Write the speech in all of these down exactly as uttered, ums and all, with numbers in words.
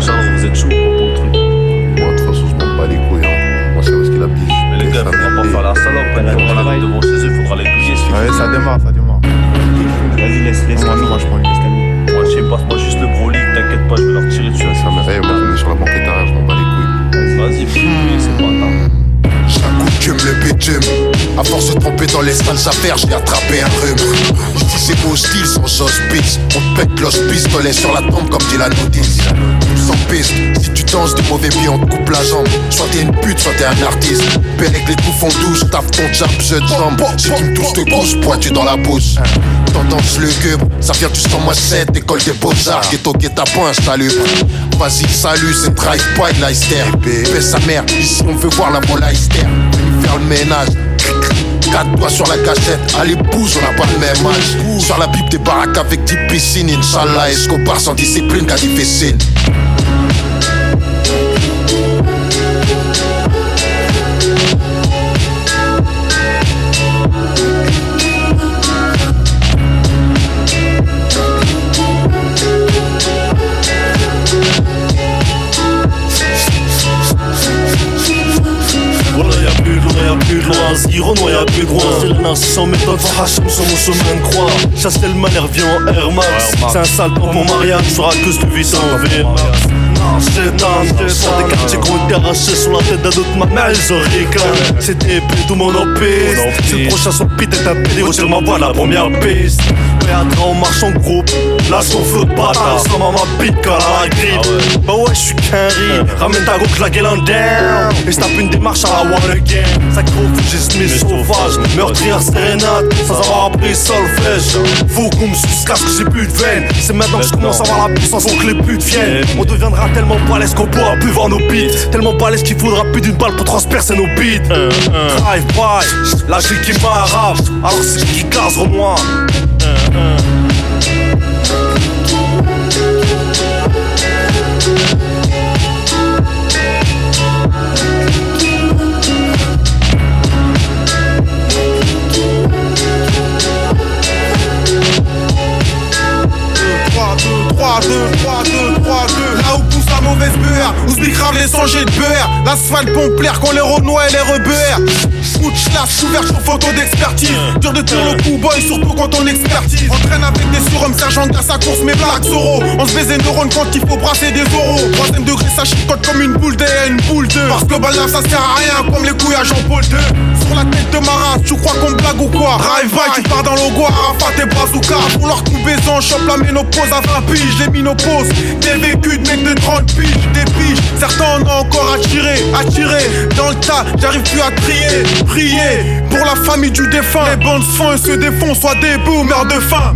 wesh, alors vous êtes chaud pour le truc. Moi, de toute façon, je m'en bats les couilles. Hein. Moi, c'est parce qu'il a biche. Mais les gars, faudra pas faire la salope. Quand il faudra la mettre devant chez eux, il faudra les douiller. Ouais, ça démarre, ça démarre. Vas-y, laisse, laisse. Moi, moi, je prends une liste. Moi, je sais pas, moi, juste le gros lit, t'inquiète pas, je vais leur tirer dessus. Ça me rêve, moi, je mets sur la banquette arrière, je m'en bats les couilles. Vas-y, fais c'est pas grave. J'accoutume le bitume. À force de tromper dans les sales affaires, j'ai attrapé un rhume. Ici c'est hostile sans hospice. On te pète l'hospice, pistolet sur la tombe comme dit la notice. Sans piste, si tu danses de mauvais pieds, on te coupe la jambe. Soit t'es une pute, soit t'es un artiste. Pérec les coups font douce, taffe ton jab, jeu de jambe. Si tu me touches, te couche, pointu dans la bouche. Tendance le cube, ça vient du cent sept, école des beaux-arts. Ghetto guetta point, salut. Vas-y, salut, c'est drive-by, Leicester. Fais sa mère, ici on veut voir la bonne Leicester. Faire le ménage, quatre doigts sur la gâchette. Allez bouge, on n'a pas le même âge. Sur la pipe des baraques avec dix piscines. Inch'Allah, Escobar sans discipline, qu'a difficile. Y'a plus de loin, Zero, non y'a plus de loin. C'est le narcissique sans méthode, faut Hachem sur mon chemin de croix. Chasser le mal, revient en Air Max. C'est un sale temps pour Marianne, je ferai que ce que vit sans V Max. J'étais des quartiers qui ont été arrachés sur la tête d'un autre ma mère, ils auraient calme. C'était épée tout mon empire. C'est le prochain son pit est un pédé, retire ma voix, la première piste. Théâtre, on marche en groupe, là son flot de bâtard. Sans ma bite quand la grippe. Bah ouais, j'suis qu'un riz, ramène ta go, claque elle en down. Et j'tape une démarche à la one again. Sacro-fugiste, mais sauvage, meurtrière sérénade, sans avoir appris solfège. Faut qu'on me suscasse que j'ai plus de veine. C'est maintenant que je commence à avoir la puissance, faut que les putes viennent. On deviendra tellement balèze qu'on pourra plus voir nos beats. Tellement balèze qu'il faudra plus d'une balle pour transpercer nos beats. Drive by, la clique qui m'arrache, alors c'est qui casse moi. trois, deux, trois, deux, trois, deux. Là où pousse la mauvaise beurre, où se bicrave les sangers de beurre. L'asphalte pompe l'air quand les renois et les rebeurs. Coup de chlasse, couverture photo d'expertise. Dur de tenir le coup boy, surtout quand on expertise. Entraîne avec des surhommes, sergent de sa course, mes blagues Zoro. On se baise les neurones quand il faut brasser des oraux. Troisième degré, ça chicote comme une boule d'air, une boule de. Parce que Global ça sert à rien, comme les couilles à Jean-Paul deux. Sur la tête de ma race, tu crois qu'on blague ou quoi? Drive-by, tu pars dans l'Ogoa, Arafat et Bazooka. Pour leur coup baisant, chope la ménopause à vingt piges. Les minopause, des vécus de mecs de trente piges, des piges. Certains en ont encore attiré, attiré. Dans le tas, j'arrive plus à trier. Prier pour la famille du défunt. Les bandes se font et se défont, soit debout, meurt de faim.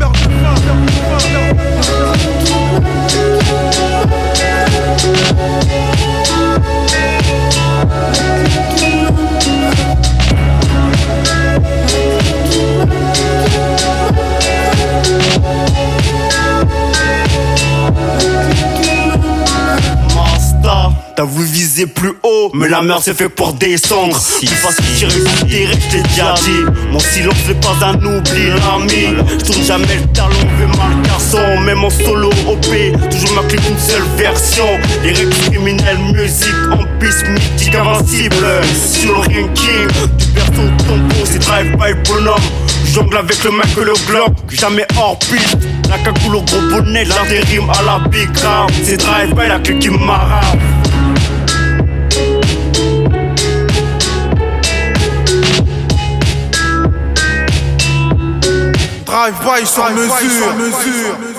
T'as voulu viser plus haut, mais la mer c'est fait pour descendre. Plus facile tirer sur tes rêves, je t'ai déjà dit. Mon silence n'est pas un oubli, l'ami. J'tourne jamais le talon, fais mal garçon. Même en solo O P, toujours ma clique une seule version. Les règles criminelles, musique en piste mythique invincible. Sur le ranking, du perso tombeau, c'est drive-by bonhomme. Jongle avec le mec que le globe, jamais hors piste. La cagoule au gros bonnet, l'intérim à la big round. C'est drive-by la clique qui m'arrache. Drive-by sur mesure, mesure.